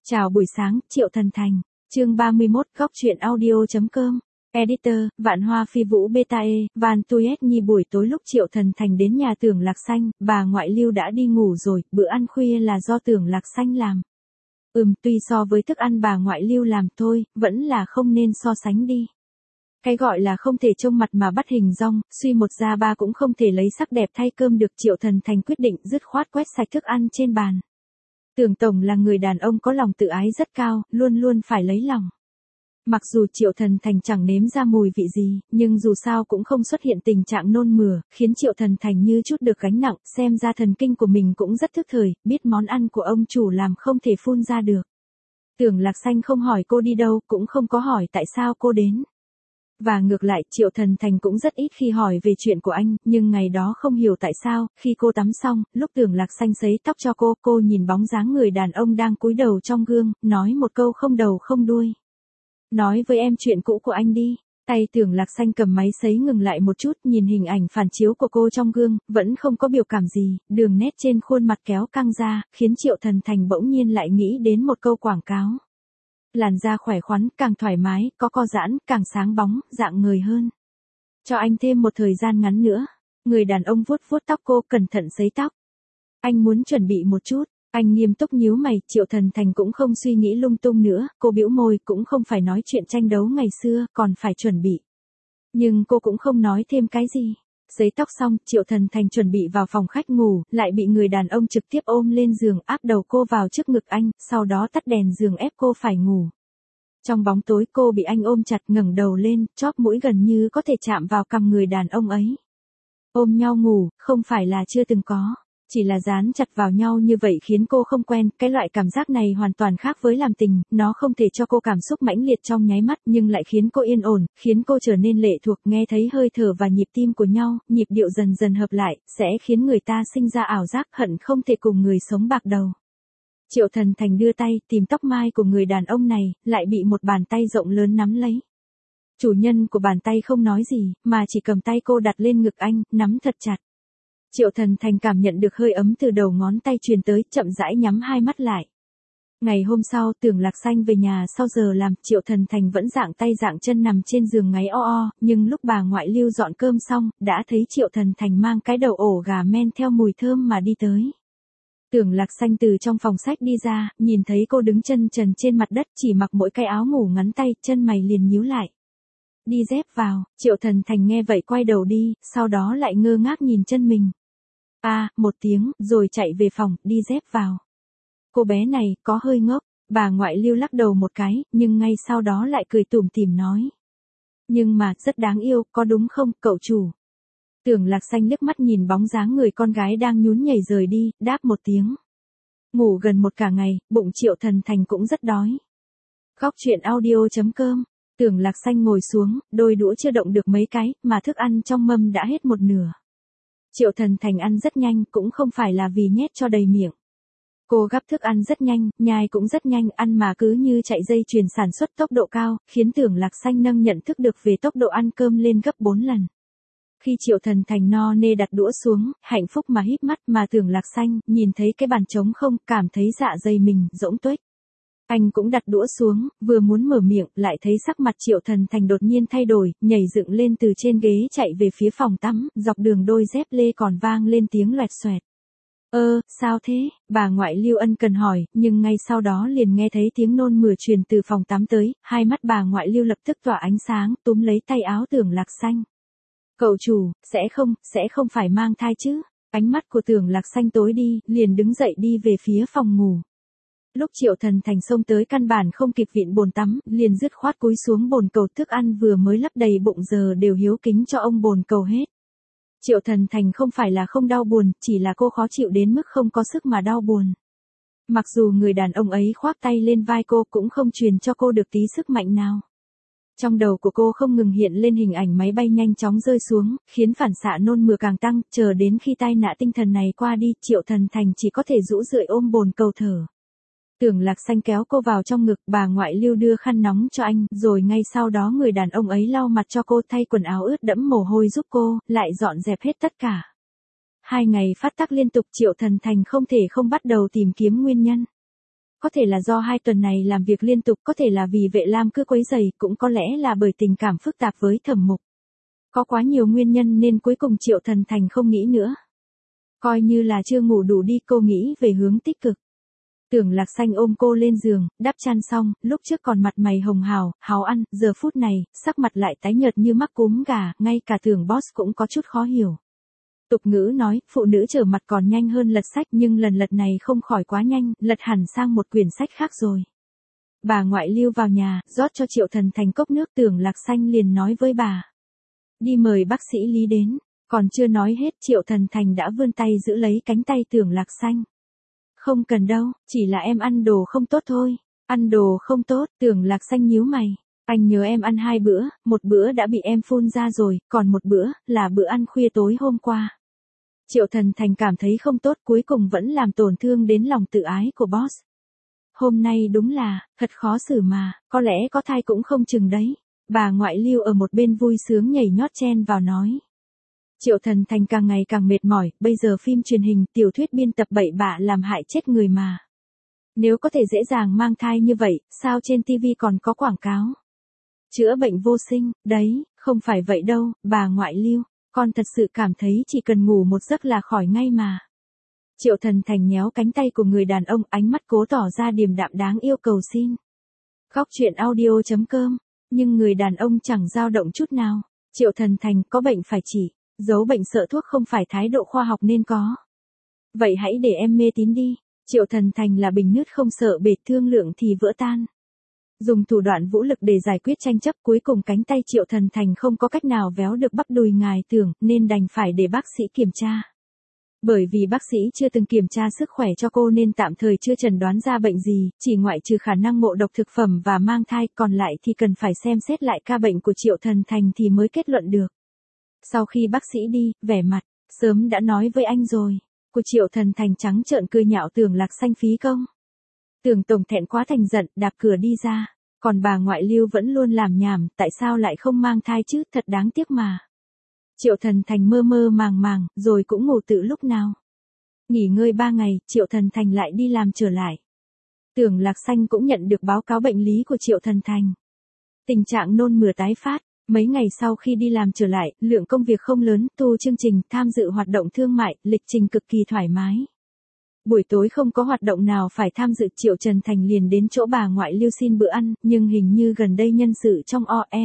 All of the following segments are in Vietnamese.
Chào buổi sáng, Triệu Thần Thành. Chương 31, góc truyện audio.com. Editor, Vạn Hoa Phi Vũ Beta E, Van Tuyết Nhi. Buổi tối lúc Triệu Thần Thành đến nhà Tưởng Lạc Xanh, bà ngoại Lưu đã đi ngủ rồi, bữa ăn khuya là do Tưởng Lạc Xanh làm. Tuy so với thức ăn bà ngoại Lưu làm thôi, vẫn là không nên so sánh đi. Cái gọi là không thể trông mặt mà bắt hình dong, suy một ra ba cũng không thể lấy sắc đẹp thay cơm được. Triệu Thần Thành quyết định dứt khoát quét sạch thức ăn trên bàn. Tưởng Tổng là người đàn ông có lòng tự ái rất cao, luôn luôn phải lấy lòng. Mặc dù Triệu Thần Thành chẳng nếm ra mùi vị gì, nhưng dù sao cũng không xuất hiện tình trạng nôn mửa, khiến Triệu Thần Thành như chút được gánh nặng, xem ra thần kinh của mình cũng rất thức thời, biết món ăn của ông chủ làm không thể phun ra được. Tưởng Lạc Xanh không hỏi cô đi đâu, cũng không có hỏi tại sao cô đến. Và ngược lại, Triệu Thần Thành cũng rất ít khi hỏi về chuyện của anh, nhưng ngày đó không hiểu tại sao, khi cô tắm xong, lúc Tưởng Lạc Xanh sấy tóc cho cô nhìn bóng dáng người đàn ông đang cúi đầu trong gương, nói một câu không đầu không đuôi. Nói với em chuyện cũ của anh đi. Tay Tưởng Lạc Xanh cầm máy sấy ngừng lại một chút, nhìn hình ảnh phản chiếu của cô trong gương, vẫn không có biểu cảm gì, đường nét trên khuôn mặt kéo căng ra, khiến Triệu Thần Thành bỗng nhiên lại nghĩ đến một câu quảng cáo. Làn da khỏe khoắn, càng thoải mái, có co giãn, càng sáng bóng, dạng người hơn. Cho anh thêm một thời gian ngắn nữa. Người đàn ông vuốt vuốt tóc cô, cẩn thận sấy tóc. Anh muốn chuẩn bị một chút. Anh nghiêm túc nhíu mày. Triệu Thần Thành cũng không suy nghĩ lung tung nữa, cô bĩu môi, cũng không phải nói chuyện tranh đấu ngày xưa, còn phải chuẩn bị. Nhưng cô cũng không nói thêm cái gì. Sấy tóc xong, Triệu Thần Thành chuẩn bị vào phòng khách ngủ, lại bị người đàn ông trực tiếp ôm lên giường, áp đầu cô vào trước ngực anh, sau đó tắt đèn giường ép cô phải ngủ. Trong bóng tối cô bị anh ôm chặt, ngẩng đầu lên, chóp mũi gần như có thể chạm vào cằm người đàn ông ấy. Ôm nhau ngủ, không phải là chưa từng có, chỉ là dán chặt vào nhau như vậy khiến cô không quen. Cái loại cảm giác này hoàn toàn khác với làm tình, nó không thể cho cô cảm xúc mãnh liệt trong nháy mắt, nhưng lại khiến cô yên ổn, khiến cô trở nên lệ thuộc, nghe thấy hơi thở và nhịp tim của nhau, nhịp điệu dần dần hợp lại, sẽ khiến người ta sinh ra ảo giác hận không thể cùng người sống bạc đầu. Triệu Thần Thành đưa tay tìm tóc mai của người đàn ông này, lại bị một bàn tay rộng lớn nắm lấy. Chủ nhân của bàn tay không nói gì, mà chỉ cầm tay cô đặt lên ngực anh, nắm thật chặt. Triệu Thần Thành cảm nhận được hơi ấm từ đầu ngón tay truyền tới, chậm rãi nhắm hai mắt lại. Ngày hôm sau, Tưởng Lạc Xanh về nhà sau giờ làm, Triệu Thần Thành vẫn dạng tay dạng chân nằm trên giường ngáy o, nhưng lúc bà ngoại Lưu dọn cơm xong, đã thấy Triệu Thần Thành mang cái đầu ổ gà men theo mùi thơm mà đi tới. Tưởng Lạc Xanh từ trong phòng sách đi ra, nhìn thấy cô đứng chân trần trên mặt đất, chỉ mặc mỗi cái áo ngủ ngắn tay, chân mày liền nhíu lại. Đi dép vào. Triệu Thần Thành nghe vậy quay đầu đi, sau đó lại ngơ ngác nhìn chân mình. Một tiếng, rồi chạy về phòng, đi dép vào. Cô bé này, có hơi ngốc. Bà ngoại Lưu lắc đầu một cái, nhưng ngay sau đó lại cười tủm tỉm nói. Nhưng mà, rất đáng yêu, có đúng không, cậu chủ? Tưởng Lạc Xanh liếc mắt nhìn bóng dáng người con gái đang nhún nhảy rời đi, đáp một tiếng. Ngủ gần một cả ngày, bụng Triệu Thần Thành cũng rất đói. Góc truyện audio.com. Tưởng Lạc Xanh ngồi xuống, đôi đũa chưa động được mấy cái, mà thức ăn trong mâm đã hết một nửa. Triệu Thần Thành ăn rất nhanh, cũng không phải là vì nhét cho đầy miệng. Cô gắp thức ăn rất nhanh, nhai cũng rất nhanh, ăn mà cứ như chạy dây chuyền sản xuất tốc độ cao, khiến Tưởng Lạc Xanh nâng nhận thức được về tốc độ ăn cơm lên gấp 4 lần. Khi Triệu Thần Thành no nê đặt đũa xuống, hạnh phúc mà híp mắt, mà Tưởng Lạc Xanh nhìn thấy cái bàn trống không, cảm thấy dạ dày mình rỗng tuếch. Anh cũng đặt đũa xuống, vừa muốn mở miệng, lại thấy sắc mặt Triệu Thần Thành đột nhiên thay đổi, nhảy dựng lên từ trên ghế chạy về phía phòng tắm, dọc đường đôi dép lê còn vang lên tiếng loẹt xoẹt. Sao thế? Bà ngoại Lưu ân cần hỏi, nhưng ngay sau đó liền nghe thấy tiếng nôn mửa truyền từ phòng tắm tới, hai mắt bà ngoại Lưu lập tức tỏa ánh sáng, túm lấy tay áo Tưởng Lạc Xanh. Cậu chủ, sẽ không phải mang thai chứ? Ánh mắt của Tưởng Lạc Xanh tối đi, liền đứng dậy đi về phía phòng ngủ. Lúc Triệu Thần Thành xông tới căn bản không kịp vịn bồn tắm, liền dứt khoát cúi xuống bồn cầu, thức ăn vừa mới lấp đầy bụng giờ đều hiếu kính cho ông bồn cầu hết. Triệu Thần Thành không phải là không đau buồn, chỉ là cô khó chịu đến mức không có sức mà đau buồn. Mặc dù người đàn ông ấy khoác tay lên vai cô cũng không truyền cho cô được tí sức mạnh nào. Trong đầu của cô không ngừng hiện lên hình ảnh máy bay nhanh chóng rơi xuống, khiến phản xạ nôn mửa càng tăng, chờ đến khi tai nạn tinh thần này qua đi, Triệu Thần Thành chỉ có thể rũ rượi ôm bồn cầu thở. Tưởng Lạc Xanh kéo cô vào trong ngực, bà ngoại Lưu đưa khăn nóng cho anh, rồi ngay sau đó người đàn ông ấy lau mặt cho cô, thay quần áo ướt đẫm mồ hôi giúp cô, lại dọn dẹp hết tất cả. 2 ngày phát tắc liên tục, Triệu Thần Thành không thể không bắt đầu tìm kiếm nguyên nhân. Có thể là do 2 tuần này làm việc liên tục, có thể là vì Vệ Lam cứ quấy rầy, cũng có lẽ là bởi tình cảm phức tạp với Thẩm Mục. Có quá nhiều nguyên nhân nên cuối cùng Triệu Thần Thành không nghĩ nữa. Coi như là chưa ngủ đủ đi, cô nghĩ về hướng tích cực. Tưởng Lạc Xanh ôm cô lên giường, đắp chăn xong, lúc trước còn mặt mày hồng hào, háo ăn, giờ phút này, sắc mặt lại tái nhợt như mắc cúm gà, ngay cả Tưởng Boss cũng có chút khó hiểu. Tục ngữ nói, phụ nữ trở mặt còn nhanh hơn lật sách, nhưng lần lật này không khỏi quá nhanh, lật hẳn sang một quyển sách khác rồi. Bà ngoại Lưu vào nhà, rót cho Triệu Thần Thành cốc nước. Tưởng Lạc Xanh liền nói với bà. Đi mời bác sĩ Lý đến. Còn chưa nói hết, Triệu Thần Thành đã vươn tay giữ lấy cánh tay Tưởng Lạc Xanh. Không cần đâu, chỉ là em ăn đồ không tốt thôi. Ăn đồ không tốt, Tưởng Lạc Xanh nhíu mày. Anh nhớ em ăn 2 bữa, một bữa đã bị em phun ra rồi, còn một bữa, là bữa ăn khuya tối hôm qua. Triệu Thần Thành cảm thấy không tốt, cuối cùng vẫn làm tổn thương đến lòng tự ái của boss. Hôm nay đúng là, thật khó xử mà, có lẽ có thai cũng không chừng đấy. Bà ngoại Lưu ở một bên vui sướng nhảy nhót chen vào nói. Triệu Thần Thành càng ngày càng mệt mỏi, bây giờ phim truyền hình, tiểu thuyết biên tập bậy bạ làm hại chết người mà. Nếu có thể dễ dàng mang thai như vậy, sao trên TV còn có quảng cáo? Chữa bệnh vô sinh, đấy, không phải vậy đâu, bà ngoại Lưu, con thật sự cảm thấy chỉ cần ngủ một giấc là khỏi ngay mà. Triệu Thần Thành nhéo cánh tay của người đàn ông, ánh mắt cố tỏ ra điềm đạm đáng yêu cầu xin. Góc truyện audio.com, nhưng người đàn ông chẳng dao động chút nào. Triệu Thần Thành có bệnh phải chỉ, giấu bệnh sợ thuốc không phải thái độ khoa học nên có. Vậy hãy để em mê tín đi. Triệu Thần Thành là bình nước không sợ bể, thương lượng thì vỡ tan. Dùng thủ đoạn vũ lực để giải quyết tranh chấp, cuối cùng cánh tay Triệu Thần Thành không có cách nào véo được bắp đùi ngài Tưởng, nên đành phải để bác sĩ kiểm tra. Bởi vì bác sĩ chưa từng kiểm tra sức khỏe cho cô nên tạm thời chưa chẩn đoán ra bệnh gì, chỉ ngoại trừ khả năng ngộ độc thực phẩm và mang thai, còn lại thì cần phải xem xét lại ca bệnh của Triệu Thần Thành thì mới kết luận được. Sau khi bác sĩ đi, vẻ mặt, sớm đã nói với anh rồi, của Triệu Thần Thành trắng trợn cười nhạo Tưởng Lạc Xanh phí công. Tưởng tổng thẹn quá thành giận, đạp cửa đi ra, còn bà ngoại Lưu vẫn luôn làm nhảm, tại sao lại không mang thai chứ, thật đáng tiếc mà. Triệu Thần Thành mơ mơ màng màng, rồi cũng ngủ tự lúc nào. Nghỉ ngơi 3 ngày, Triệu Thần Thành lại đi làm trở lại. Tưởng Lạc Xanh cũng nhận được báo cáo bệnh lý của Triệu Thần Thành. Tình trạng nôn mửa tái phát. Mấy ngày sau khi đi làm trở lại, lượng công việc không lớn, tu chương trình, tham dự hoạt động thương mại, lịch trình cực kỳ thoải mái. Buổi tối không có hoạt động nào phải tham dự, Triệu Trần Thành liền đến chỗ bà ngoại Lưu xin bữa ăn, nhưng hình như gần đây nhân sự trong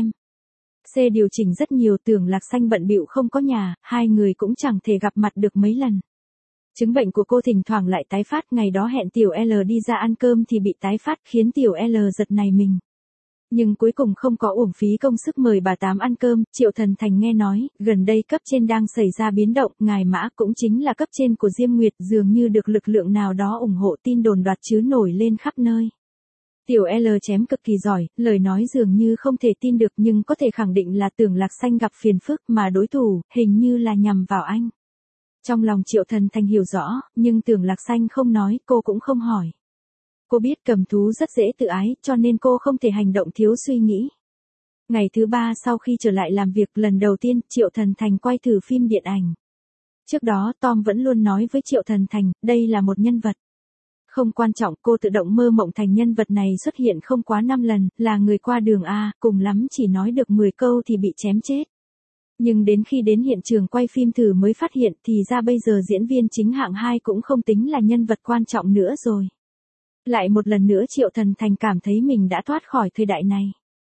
OMC điều chỉnh rất nhiều. Tưởng Lạc Xanh bận bịu không có nhà, hai người cũng chẳng thể gặp mặt được mấy lần. Chứng bệnh của cô thỉnh thoảng lại tái phát, ngày đó hẹn Tiểu L đi ra ăn cơm thì bị tái phát, khiến Tiểu L giật nảy mình. Nhưng cuối cùng không có uổng phí công sức mời bà Tám ăn cơm. Triệu Thần Thành nghe nói, gần đây cấp trên đang xảy ra biến động, ngài Mã cũng chính là cấp trên của Diêm Nguyệt dường như được lực lượng nào đó ủng hộ, tin đồn đoạt chứ nổi lên khắp nơi. Tiểu L chém cực kỳ giỏi, lời nói dường như không thể tin được, nhưng có thể khẳng định là Tưởng Lạc Xanh gặp phiền phức, mà đối thủ, hình như là nhằm vào anh. Trong lòng Triệu Thần Thành hiểu rõ, nhưng Tưởng Lạc Xanh không nói, cô cũng không hỏi. Cô biết cầm thú rất dễ tự ái, cho nên cô không thể hành động thiếu suy nghĩ. Ngày thứ 3 sau khi trở lại làm việc, lần đầu tiên, Triệu Thần Thành quay thử phim điện ảnh. Trước đó Tom vẫn luôn nói với Triệu Thần Thành, đây là một nhân vật không quan trọng, cô tự động mơ mộng thành nhân vật này xuất hiện không quá 5 lần, là người qua đường A, cùng lắm chỉ nói được 10 câu thì bị chém chết. Nhưng đến khi đến hiện trường quay phim thử mới phát hiện, thì ra bây giờ diễn viên chính hạng 2 cũng không tính là nhân vật quan trọng nữa rồi. Lại một lần nữa Triệu Thần Thành cảm thấy mình đã thoát khỏi thời đại này.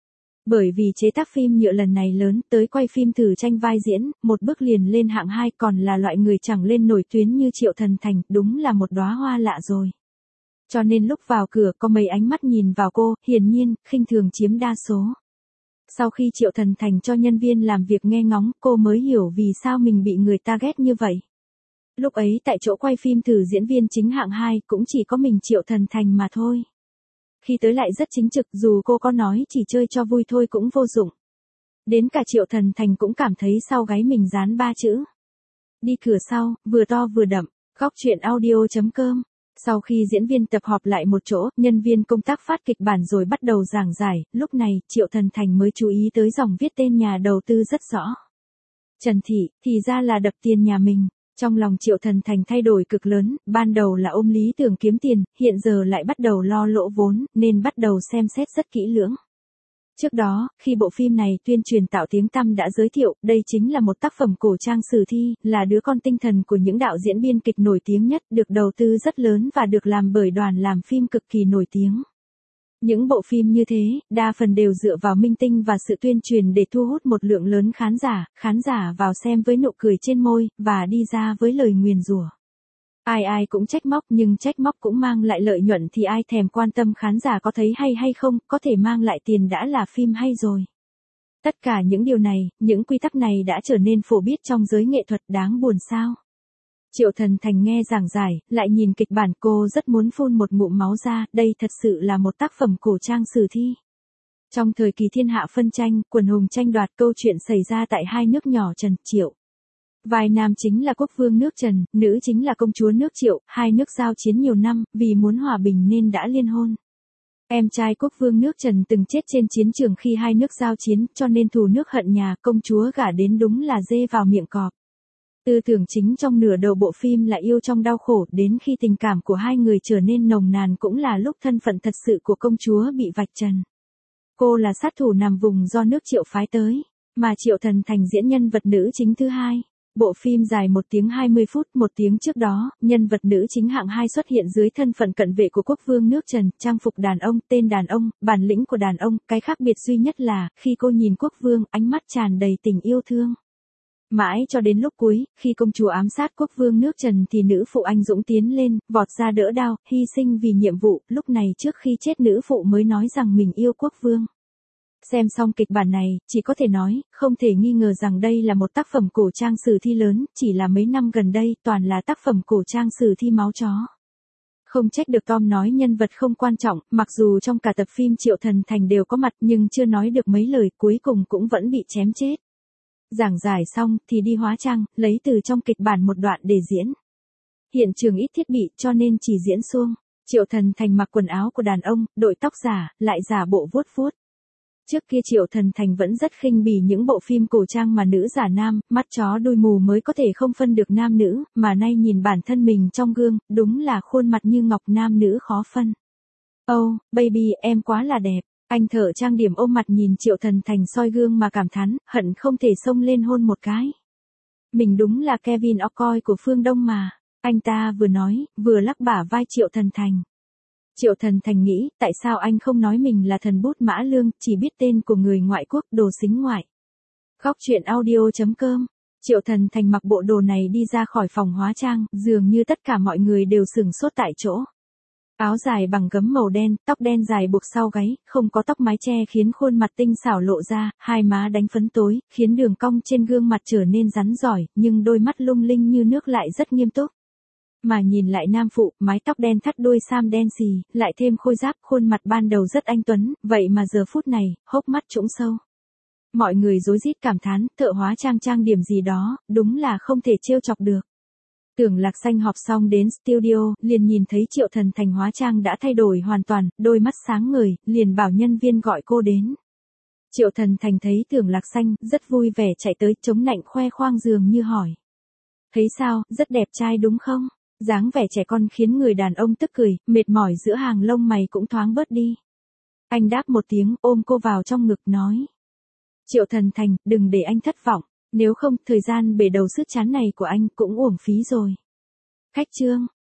Bởi vì chế tác phim nhựa lần này lớn, tới quay phim thử tranh vai diễn, một bước liền lên hạng 2, còn là loại người chẳng lên nổi tuyến như Triệu Thần Thành, đúng là một đóa hoa lạ rồi. Cho nên lúc vào cửa có mấy ánh mắt nhìn vào cô, hiển nhiên, khinh thường chiếm đa số. Sau khi Triệu Thần Thành cho nhân viên làm việc nghe ngóng, cô mới hiểu vì sao mình bị người ta ghét như vậy. Lúc ấy tại chỗ quay phim thử diễn viên chính hạng 2 cũng chỉ có mình Triệu Thần Thành mà thôi. Khi tới lại rất chính trực, dù cô có nói chỉ chơi cho vui thôi cũng vô dụng. Đến cả Triệu Thần Thành cũng cảm thấy sau gáy mình dán 3 chữ. Đi cửa sau, vừa to vừa đậm. Góc truyện audio.com. Sau khi diễn viên tập họp lại một chỗ, nhân viên công tác phát kịch bản rồi bắt đầu giảng giải, lúc này, Triệu Thần Thành mới chú ý tới dòng viết tên nhà đầu tư rất rõ. Trần Thị, thì ra là đập tiền nhà mình. Trong lòng Triệu Thần Thành thay đổi cực lớn, ban đầu là ôm lý tưởng kiếm tiền, hiện giờ lại bắt đầu lo lỗ vốn, nên bắt đầu xem xét rất kỹ lưỡng. Trước đó, khi bộ phim này tuyên truyền tạo tiếng tăm đã giới thiệu, đây chính là một tác phẩm cổ trang sử thi, là đứa con tinh thần của những đạo diễn biên kịch nổi tiếng nhất, được đầu tư rất lớn và được làm bởi đoàn làm phim cực kỳ nổi tiếng. Những bộ phim như thế, đa phần đều dựa vào minh tinh và sự tuyên truyền để thu hút một lượng lớn khán giả vào xem với nụ cười trên môi, và đi ra với lời nguyền rủa. Ai ai cũng trách móc nhưng trách móc cũng mang lại lợi nhuận thì ai thèm quan tâm khán giả có thấy hay không, có thể mang lại tiền đã là phim hay rồi. Tất cả những điều này, những quy tắc này đã trở nên phổ biến trong giới nghệ thuật, đáng buồn sao. Triệu Thần Thành nghe giảng giải, lại nhìn kịch bản, cô rất muốn phun một ngụm máu ra, đây thật sự là một tác phẩm cổ trang sử thi. Trong thời kỳ thiên hạ phân tranh, quần hùng tranh đoạt, câu chuyện xảy ra tại hai nước nhỏ Trần, Triệu. Vai nam chính là quốc vương nước Trần, nữ chính là công chúa nước Triệu, hai nước giao chiến nhiều năm, vì muốn hòa bình nên đã liên hôn. Em trai quốc vương nước Trần từng chết trên chiến trường khi hai nước giao chiến, cho nên thù nước hận nhà, công chúa gả đến đúng là dê vào miệng cọp. Tư tưởng chính trong nửa đầu bộ phim là yêu trong đau khổ, đến khi tình cảm của hai người trở nên nồng nàn cũng là lúc thân phận thật sự của công chúa bị vạch trần. Cô là sát thủ nằm vùng do nước Triệu phái tới, mà Triệu Thần Thành diễn nhân vật nữ chính thứ hai. Bộ phim dài 1 tiếng 20 phút, 1 tiếng trước đó, nhân vật nữ chính hạng 2 xuất hiện dưới thân phận cận vệ của quốc vương nước Trần, trang phục đàn ông, tên đàn ông, bản lĩnh của đàn ông, cái khác biệt duy nhất là, khi cô nhìn quốc vương, ánh mắt tràn đầy tình yêu thương. Mãi cho đến lúc cuối, khi công chúa ám sát quốc vương nước Trần thì nữ phụ anh dũng tiến lên, vọt ra đỡ đao, hy sinh vì nhiệm vụ, lúc này trước khi chết nữ phụ mới nói rằng mình yêu quốc vương. Xem xong kịch bản này, chỉ có thể nói, không thể nghi ngờ rằng đây là một tác phẩm cổ trang sử thi lớn, chỉ là mấy năm gần đây toàn là tác phẩm cổ trang sử thi máu chó. Không trách được Tom nói nhân vật không quan trọng, mặc dù trong cả tập phim Triệu Thần Thành đều có mặt nhưng chưa nói được mấy lời, cuối cùng cũng vẫn bị chém chết. Giảng giải xong thì đi hóa trang, lấy từ trong kịch bản một đoạn để diễn. Hiện trường ít thiết bị cho nên chỉ diễn suông. Triệu Thần Thành mặc quần áo của đàn ông, đội tóc giả, lại giả bộ vuốt vuốt. Trước kia Triệu Thần Thành vẫn rất khinh bỉ những bộ phim cổ trang mà nữ giả nam, mắt chó đuôi mù mới có thể không phân được nam nữ, mà nay nhìn bản thân mình trong gương, đúng là khuôn mặt như ngọc, nam nữ khó phân. Oh, baby, em quá là đẹp. Anh thợ trang điểm ôm mặt nhìn Triệu Thần Thành soi gương mà cảm thán, hận không thể xông lên hôn một cái. Mình đúng là Kevin O'Coy của phương Đông mà. Anh ta vừa nói, vừa lắc bả vai Triệu Thần Thành. Triệu Thần Thành nghĩ, tại sao anh không nói mình là thần bút Mã Lương, chỉ biết tên của người ngoại quốc, đồ xính ngoại. Góc truyện audio.com. Triệu Thần Thành mặc bộ đồ này đi ra khỏi phòng hóa trang, dường như tất cả mọi người đều sửng sốt tại chỗ. Áo dài bằng gấm màu đen, tóc đen dài buộc sau gáy, không có tóc mái che khiến khuôn mặt tinh xảo lộ ra, hai má đánh phấn tối, khiến đường cong trên gương mặt trở nên rắn rỏi, nhưng đôi mắt lung linh như nước lại rất nghiêm túc. Mà nhìn lại nam phụ, mái tóc đen thắt đuôi sam đen xì, lại thêm khôi giáp, khuôn mặt ban đầu rất anh tuấn, vậy mà giờ phút này, hốc mắt trũng sâu. Mọi người rối rít cảm thán, thợ hóa trang trang điểm gì đó, đúng là không thể trêu chọc được. Tưởng Lạc Xanh họp xong đến studio, liền nhìn thấy Triệu Thần Thành hóa trang đã thay đổi hoàn toàn, đôi mắt sáng ngời, liền bảo nhân viên gọi cô đến. Triệu Thần Thành thấy Tưởng Lạc Xanh, rất vui vẻ chạy tới, chống nạnh khoe khoang dường như hỏi. Thấy sao, rất đẹp trai đúng không? Dáng vẻ trẻ con khiến người đàn ông tức cười, mệt mỏi giữa hàng lông mày cũng thoáng bớt đi. Anh đáp một tiếng, ôm cô vào trong ngực nói. Triệu Thần Thành, đừng để anh thất vọng. Nếu không, thời gian bể đầu sứt chán này của anh cũng uổng phí rồi. Khách trương.